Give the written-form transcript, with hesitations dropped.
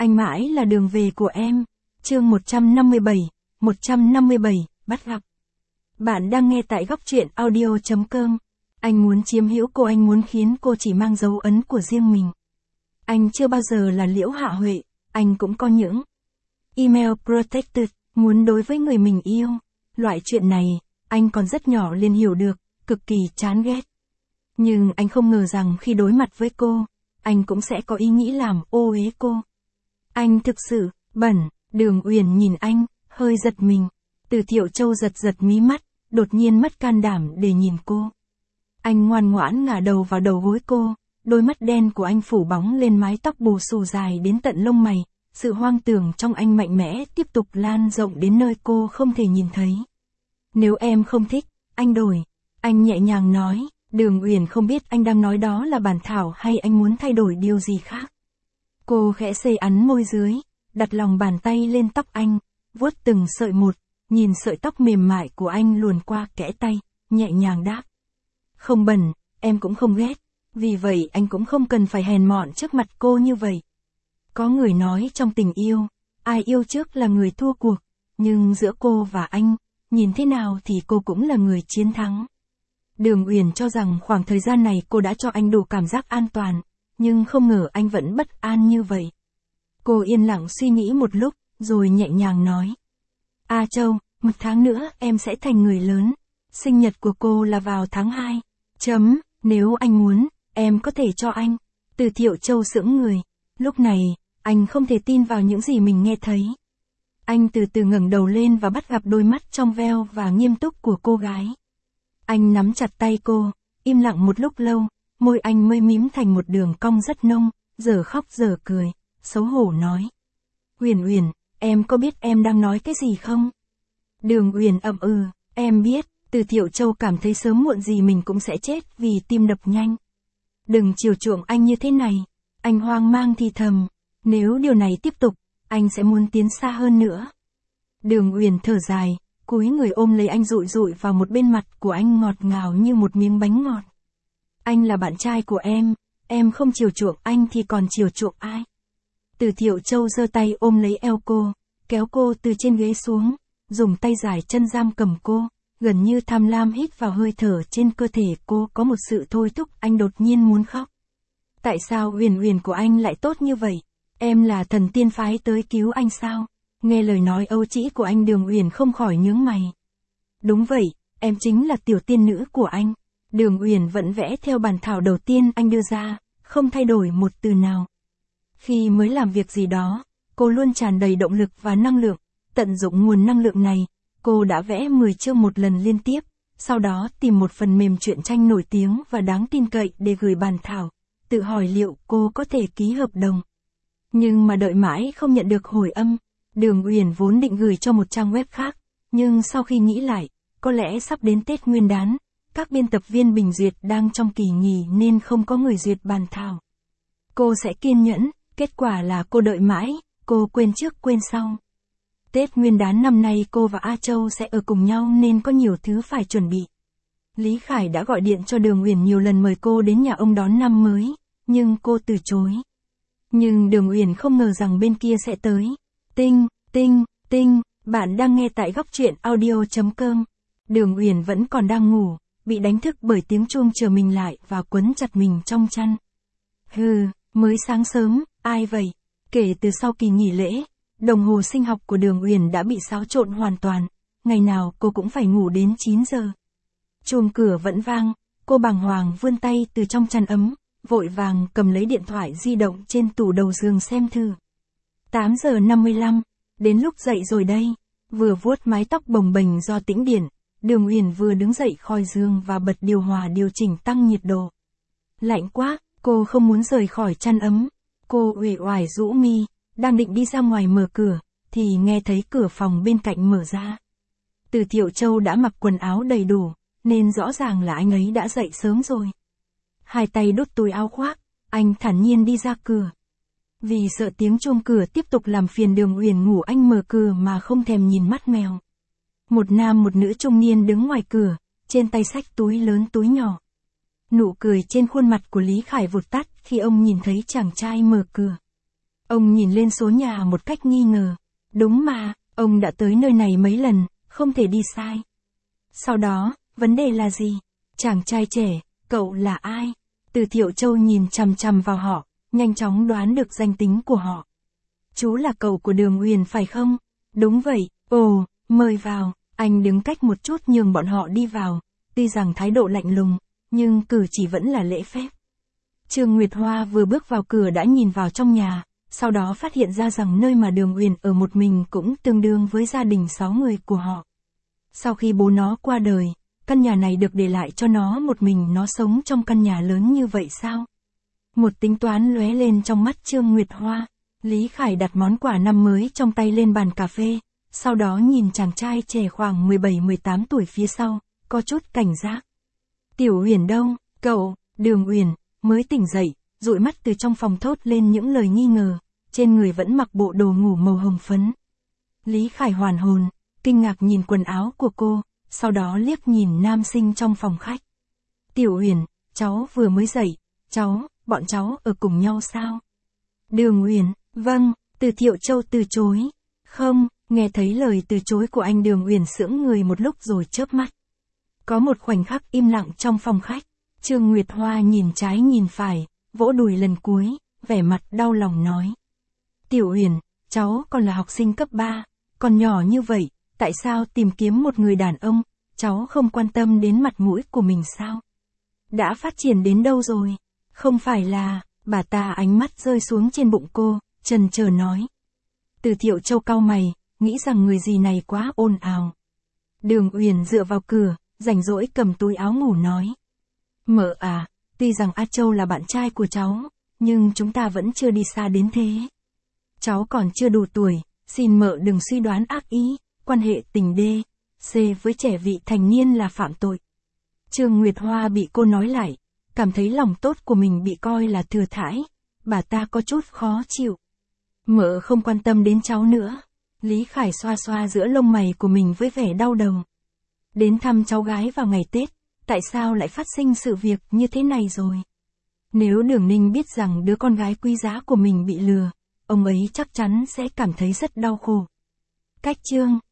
Anh mãi là đường về của em. Chương 157, bắt gặp. Bạn đang nghe tại góc truyện audio.com. Anh muốn chiếm hữu cô, anh muốn khiến cô chỉ mang dấu ấn của riêng mình. Anh chưa bao giờ là Liễu Hạ Huệ, anh cũng có những email protected, muốn đối với người mình yêu. Loại chuyện này, anh còn rất nhỏ liền hiểu được, cực kỳ chán ghét. Nhưng anh không ngờ rằng khi đối mặt với cô, anh cũng sẽ có ý nghĩ làm ô uế cô. Anh thực sự, bẩn. Đường Uyển nhìn anh, hơi giật mình. Từ Thiệu Châu giật mí mắt, đột nhiên mất can đảm để nhìn cô. Anh ngoan ngoãn ngả đầu vào đầu gối cô, đôi mắt đen của anh phủ bóng lên mái tóc bù xù dài đến tận lông mày, sự hoang tưởng trong anh mạnh mẽ tiếp tục lan rộng đến nơi cô không thể nhìn thấy. Nếu em không thích, anh đổi. Anh nhẹ nhàng nói. Đường Uyển không biết anh đang nói đó là bản thảo hay anh muốn thay đổi điều gì khác. Cô khẽ xê ắn môi dưới, đặt lòng bàn tay lên tóc anh, vuốt từng sợi một, nhìn sợi tóc mềm mại của anh luồn qua kẽ tay, nhẹ nhàng đáp. Không bẩn, em cũng không ghét, vì vậy anh cũng không cần phải hèn mọn trước mặt cô như vậy. Có người nói trong tình yêu, ai yêu trước là người thua cuộc, nhưng giữa cô và anh, nhìn thế nào thì cô cũng là người chiến thắng. Đường Uyển cho rằng khoảng thời gian này cô đã cho anh đủ cảm giác an toàn, nhưng không ngờ anh vẫn bất an như vậy. Cô yên lặng suy nghĩ một lúc, rồi nhẹ nhàng nói. A Châu, 1 tháng nữa em sẽ thành người lớn. Sinh nhật của cô là vào tháng 2. Nếu anh muốn, em có thể cho anh. Từ Thiệu Châu sững người. Lúc này, anh không thể tin vào những gì mình nghe thấy. Anh từ từ ngẩng đầu lên và bắt gặp đôi mắt trong veo và nghiêm túc của cô gái. Anh nắm chặt tay cô, im lặng một lúc lâu, môi anh mới mím thành một đường cong rất nông, giờ khóc giờ cười, xấu hổ nói. Uyển, em có biết em đang nói cái gì không? Đường Uyển ậm ừ, em biết. Từ Thiệu Châu cảm thấy sớm muộn gì mình cũng sẽ chết vì tim đập nhanh. Đừng chiều chuộng anh như thế này. Anh hoang mang thì thầm. Nếu điều này tiếp tục, anh sẽ muốn tiến xa hơn nữa. Đường Uyển thở dài, cúi người ôm lấy anh dụi vào một bên mặt của anh ngọt ngào như một miếng bánh ngọt. Anh là bạn trai của em không chiều chuộng anh thì còn chiều chuộng ai? Từ Thiệu Châu giơ tay ôm lấy eo cô, kéo cô từ trên ghế xuống, dùng tay dài chân giam cầm cô, gần như tham lam hít vào hơi thở trên cơ thể cô có một sự thôi thúc anh đột nhiên muốn khóc. Tại sao Uyển của anh lại tốt như vậy? Em là thần tiên phái tới cứu anh sao? Nghe lời nói âu trĩ của anh, Đường Uyển không khỏi nhướng mày. Đúng vậy, em chính là tiểu tiên nữ của anh. Đường Uyển vẫn vẽ theo bản thảo đầu tiên anh đưa ra, không thay đổi một từ nào. Khi mới làm việc gì đó, cô luôn tràn đầy động lực và năng lượng. Tận dụng nguồn năng lượng này, cô đã vẽ 10 chương một lần liên tiếp, sau đó tìm một phần mềm truyện tranh nổi tiếng và đáng tin cậy để gửi bản thảo, tự hỏi liệu cô có thể ký hợp đồng. Nhưng mà đợi mãi không nhận được hồi âm. Đường Uyển vốn định gửi cho một trang web khác, nhưng sau khi nghĩ lại, có lẽ sắp đến Tết Nguyên đán, các biên tập viên bình duyệt đang trong kỳ nghỉ nên không có người duyệt bản thảo. Cô sẽ kiên nhẫn, kết quả là cô đợi mãi, cô quên trước quên sau. Tết Nguyên đán năm nay cô và A Châu sẽ ở cùng nhau nên có nhiều thứ phải chuẩn bị. Lý Khải đã gọi điện cho Đường Uyển nhiều lần mời cô đến nhà ông đón năm mới, nhưng cô từ chối. Nhưng Đường Uyển không ngờ rằng bên kia sẽ tới. Tinh, bạn đang nghe tại góc truyện audio.com. Đường Uyển vẫn còn đang ngủ, bị đánh thức bởi tiếng chuông chờ mình lại và quấn chặt mình trong chăn. Mới sáng sớm, ai vậy? Kể từ sau kỳ nghỉ lễ, đồng hồ sinh học của Đường Uyển đã bị xáo trộn hoàn toàn, ngày nào cô cũng phải ngủ đến 9 giờ. Chuông cửa vẫn vang, cô bàng hoàng vươn tay từ trong chăn ấm, vội vàng cầm lấy điện thoại di động trên tủ đầu giường xem thử. 8 giờ 55, đến lúc dậy rồi đây. Vừa vuốt mái tóc bồng bềnh do tĩnh điện, Đường Uyển vừa đứng dậy khỏi giường và bật điều hòa điều chỉnh tăng nhiệt độ. Lạnh quá, cô không muốn rời khỏi chăn ấm. Cô uể oải rũ mi, đang định đi ra ngoài mở cửa, thì nghe thấy cửa phòng bên cạnh mở ra. Từ Thiệu Châu đã mặc quần áo đầy đủ, nên rõ ràng là anh ấy đã dậy sớm rồi. Hai tay đút túi áo khoác, anh thản nhiên đi ra cửa. Vì sợ tiếng chuông cửa tiếp tục làm phiền Đường Uyển ngủ, anh mở cửa mà không thèm nhìn mắt mèo. Một nam một nữ trung niên đứng ngoài cửa, trên tay xách túi lớn túi nhỏ. Nụ cười trên khuôn mặt của Lý Khải vụt tắt khi ông nhìn thấy chàng trai mở cửa. Ông nhìn lên số nhà một cách nghi ngờ. Đúng mà, ông đã tới nơi này mấy lần, không thể đi sai. Sau đó, vấn đề là gì? Chàng trai trẻ, cậu là ai? Từ Thiệu Châu nhìn chằm chằm vào họ, nhanh chóng đoán được danh tính của họ. Chú là cậu của Đường Uyển phải không? Đúng vậy, ồ, mời vào. Anh đứng cách một chút nhường bọn họ đi vào, tuy rằng thái độ lạnh lùng, nhưng cử chỉ vẫn là lễ phép. Trương Nguyệt Hoa vừa bước vào cửa đã nhìn vào trong nhà, sau đó phát hiện ra rằng nơi mà Đường Uyển ở một mình cũng tương đương với gia đình 6 người của họ. Sau khi bố nó qua đời, căn nhà này được để lại cho nó một mình, nó sống trong căn nhà lớn như vậy sao? Một tính toán lóe lên trong mắt Trương Nguyệt Hoa. Lý Khải đặt món quà năm mới trong tay lên bàn cà phê, sau đó nhìn chàng trai trẻ khoảng 17-18 tuổi phía sau, có chút cảnh giác. Tiểu Uyển đâu, cậu? Đường Uyển mới tỉnh dậy, dụi mắt từ trong phòng thốt lên những lời nghi ngờ, trên người vẫn mặc bộ đồ ngủ màu hồng phấn. Lý Khải hoàn hồn, kinh ngạc nhìn quần áo của cô, sau đó liếc nhìn nam sinh trong phòng khách. Tiểu Uyển, cháu vừa mới dậy, bọn cháu ở cùng nhau sao? Đường Uyển, vâng. Từ Thiệu Châu từ chối. Không, nghe thấy lời từ chối của anh, Đường Uyển sững người một lúc rồi chớp mắt. Có một khoảnh khắc im lặng trong phòng khách. Trương Nguyệt Hoa nhìn trái nhìn phải, vỗ đùi lần cuối, vẻ mặt đau lòng nói. Tiểu Uyển, cháu còn là học sinh cấp 3, còn nhỏ như vậy, tại sao tìm kiếm một người đàn ông, cháu không quan tâm đến mặt mũi của mình sao? Đã phát triển đến đâu rồi? Không phải là, bà ta ánh mắt rơi xuống trên bụng cô, chần chờ nói. Từ Thiệu Châu cau mày, nghĩ rằng người gì này quá ồn ào. Đường Uyển dựa vào cửa, rảnh rỗi cầm túi áo ngủ nói. Mợ à, tuy rằng A Châu là bạn trai của cháu, nhưng chúng ta vẫn chưa đi xa đến thế. Cháu còn chưa đủ tuổi, xin mợ đừng suy đoán ác ý, quan hệ tình đê, c với trẻ vị thành niên là phạm tội. Trương Nguyệt Hoa bị cô nói lại, cảm thấy lòng tốt của mình bị coi là thừa thãi, bà ta có chút khó chịu. Mợ không quan tâm đến cháu nữa. Lý Khải xoa xoa giữa lông mày của mình với vẻ đau đầu. Đến thăm cháu gái vào ngày Tết, tại sao lại phát sinh sự việc như thế này rồi? Nếu Đường Ninh biết rằng đứa con gái quý giá của mình bị lừa, ông ấy chắc chắn sẽ cảm thấy rất đau khổ. Cách chương